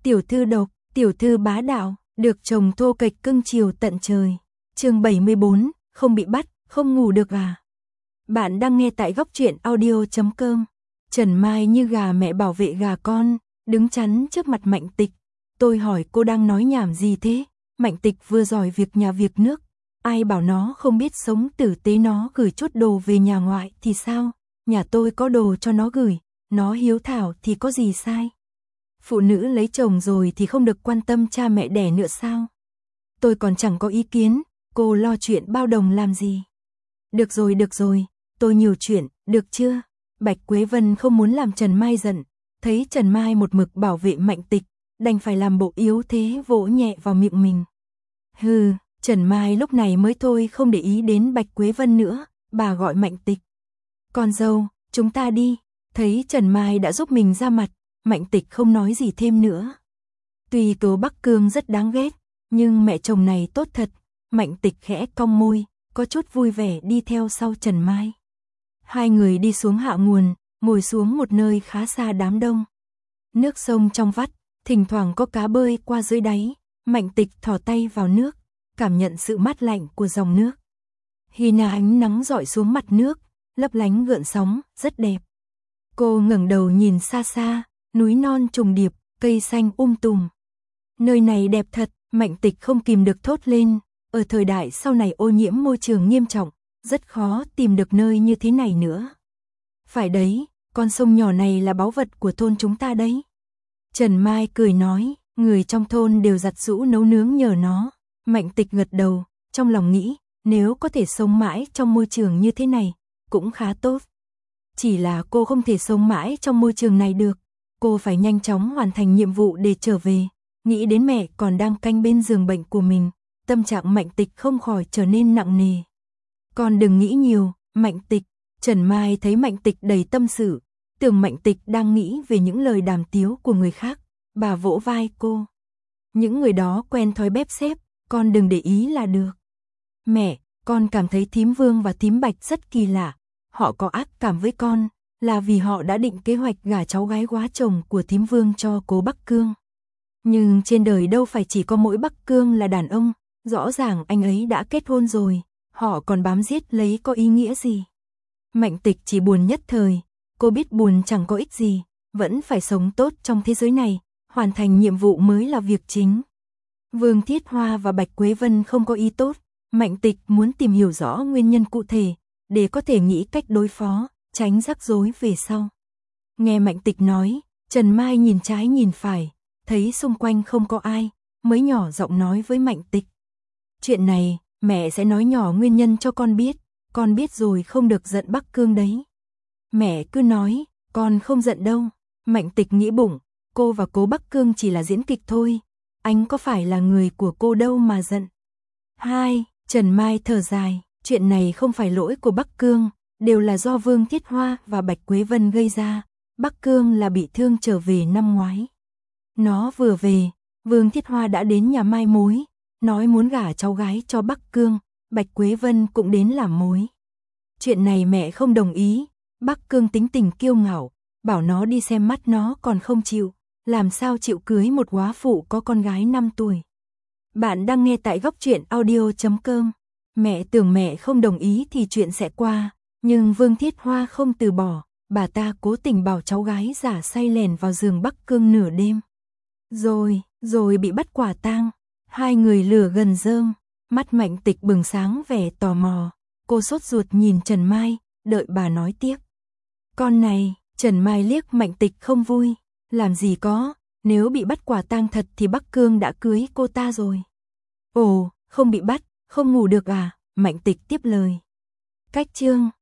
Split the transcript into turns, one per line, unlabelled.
tiểu thư độc, tiểu thư bá đạo, được chồng thô kệch cưng chiều tận trời. Chương 74, không bị bắt, không ngủ được à? Bạn đang nghe tại góc truyện audio.com. Trần Mai như gà mẹ bảo vệ gà con, đứng chắn trước mặt Mạnh Tịch. Tôi hỏi cô đang nói nhảm gì thế? Mạnh Tịch vừa giỏi việc nhà việc nước. Ai bảo nó không biết sống tử tế, nó gửi chút đồ về nhà ngoại thì sao? Nhà tôi có đồ cho nó gửi, nó hiếu thảo thì có gì sai? Phụ nữ lấy chồng rồi thì không được quan tâm cha mẹ đẻ nữa sao? Tôi còn chẳng có ý kiến, cô lo chuyện bao đồng làm gì? Được rồi, tôi nhiều chuyện, được chưa? Bạch Quế Vân không muốn làm Trần Mai giận, thấy Trần Mai một mực bảo vệ Mạnh Tịch, đành phải làm bộ yếu thế vỗ nhẹ vào miệng mình. Hừ, Trần Mai lúc này mới thôi không để ý đến Bạch Quế Vân nữa, bà gọi Mạnh Tịch. Con dâu, chúng ta đi. Thấy Trần Mai đã giúp mình ra mặt, Mạnh Tịch không nói gì thêm nữa. Tuy Tố Bắc Cương rất đáng ghét, nhưng mẹ chồng này tốt thật. Mạnh Tịch khẽ cong môi, có chút vui vẻ đi theo sau Trần Mai. Hai người đi xuống hạ nguồn, ngồi xuống một nơi khá xa đám đông. Nước sông trong vắt, thỉnh thoảng có cá bơi qua dưới đáy. Mạnh Tịch thò tay vào nước, cảm nhận sự mát lạnh của dòng nước. Hina ánh nắng rọi xuống mặt nước, lấp lánh gợn sóng, rất đẹp. Cô ngẩng đầu nhìn xa xa, núi non trùng điệp, cây xanh tùm. Nơi này đẹp thật, Mạnh Tịch không kìm được thốt lên. Ở thời đại sau này ô nhiễm môi trường nghiêm trọng, rất khó tìm được nơi như thế này nữa. Phải đấy, con sông nhỏ này là báu vật của thôn chúng ta đấy. Trần Mai cười nói, người trong thôn đều giặt giũ nấu nướng nhờ nó. Mạnh Tịch gật đầu, trong lòng nghĩ, nếu có thể sống mãi trong môi trường như thế này, cũng khá tốt. Chỉ là cô không thể sống mãi trong môi trường này được, cô phải nhanh chóng hoàn thành nhiệm vụ để trở về. Nghĩ đến mẹ còn đang canh bên giường bệnh của mình, tâm trạng Mạnh Tịch không khỏi trở nên nặng nề. Con đừng nghĩ nhiều, Mạnh Tịch. Trần Mai thấy Mạnh Tịch đầy tâm sự, tưởng Mạnh Tịch đang nghĩ về những lời đàm tiếu của người khác, bà vỗ vai cô. Những người đó quen thói bếp xếp, con đừng để ý là được. Mẹ, con cảm thấy thím Vương và thím Bạch rất kỳ lạ, họ có ác cảm với con, là vì họ đã định kế hoạch gả cháu gái quá chồng của thím Vương cho cố Bắc Cương. Nhưng trên đời đâu phải chỉ có mỗi Bắc Cương là đàn ông, rõ ràng anh ấy đã kết hôn rồi, họ còn bám giết lấy có ý nghĩa gì? Mạnh Tịch chỉ buồn nhất thời, cô biết buồn chẳng có ích gì, vẫn phải sống tốt trong thế giới này, hoàn thành nhiệm vụ mới là việc chính. Vương Thiết Hoa và Bạch Quế Vân không có ý tốt, Mạnh Tịch muốn tìm hiểu rõ nguyên nhân cụ thể, để có thể nghĩ cách đối phó, tránh rắc rối về sau. Nghe Mạnh Tịch nói, Trần Mai nhìn trái nhìn phải, thấy xung quanh không có ai, mới nhỏ giọng nói với Mạnh Tịch. Chuyện này, mẹ sẽ nói nhỏ nguyên nhân cho con biết rồi không được giận Bắc Cương đấy. Mẹ cứ nói, con không giận đâu. Mạnh Tịch nghĩ bụng, cô và cố Bắc Cương chỉ là diễn kịch thôi, anh có phải là người của cô đâu mà giận. Trần Mai thở dài, chuyện này không phải lỗi của Bắc Cương, đều là do Vương Thiết Hoa và Bạch Quế Vân gây ra. Bắc Cương là bị thương trở về năm ngoái. Nó vừa về, Vương Thiết Hoa đã đến nhà mai mối, nói muốn gả cháu gái cho Bắc Cương, Bạch Quế Vân cũng đến làm mối. Chuyện này mẹ không đồng ý, Bắc Cương tính tình kiêu ngạo, bảo nó đi xem mắt nó còn không chịu, làm sao chịu cưới một góa phụ có con gái 5 tuổi. Bạn đang nghe tại góc truyện audio.com. Mẹ tưởng mẹ không đồng ý thì chuyện sẽ qua, nhưng Vương Thiết Hoa không từ bỏ, bà ta cố tình bảo cháu gái giả say lèn vào giường Bắc Cương nửa đêm. Rồi bị bắt quả tang, hai người lửa gần rơm, mắt Mạnh Tịch bừng sáng vẻ tò mò, cô sốt ruột nhìn Trần Mai, đợi bà nói tiếp. Con này, Trần Mai liếc Mạnh Tịch không vui, làm gì có, nếu bị bắt quả tang thật thì Bắc Cương đã cưới cô ta rồi. Ồ, không bị bắt, không ngủ được à? Mạnh Tịch tiếp lời. Cách chương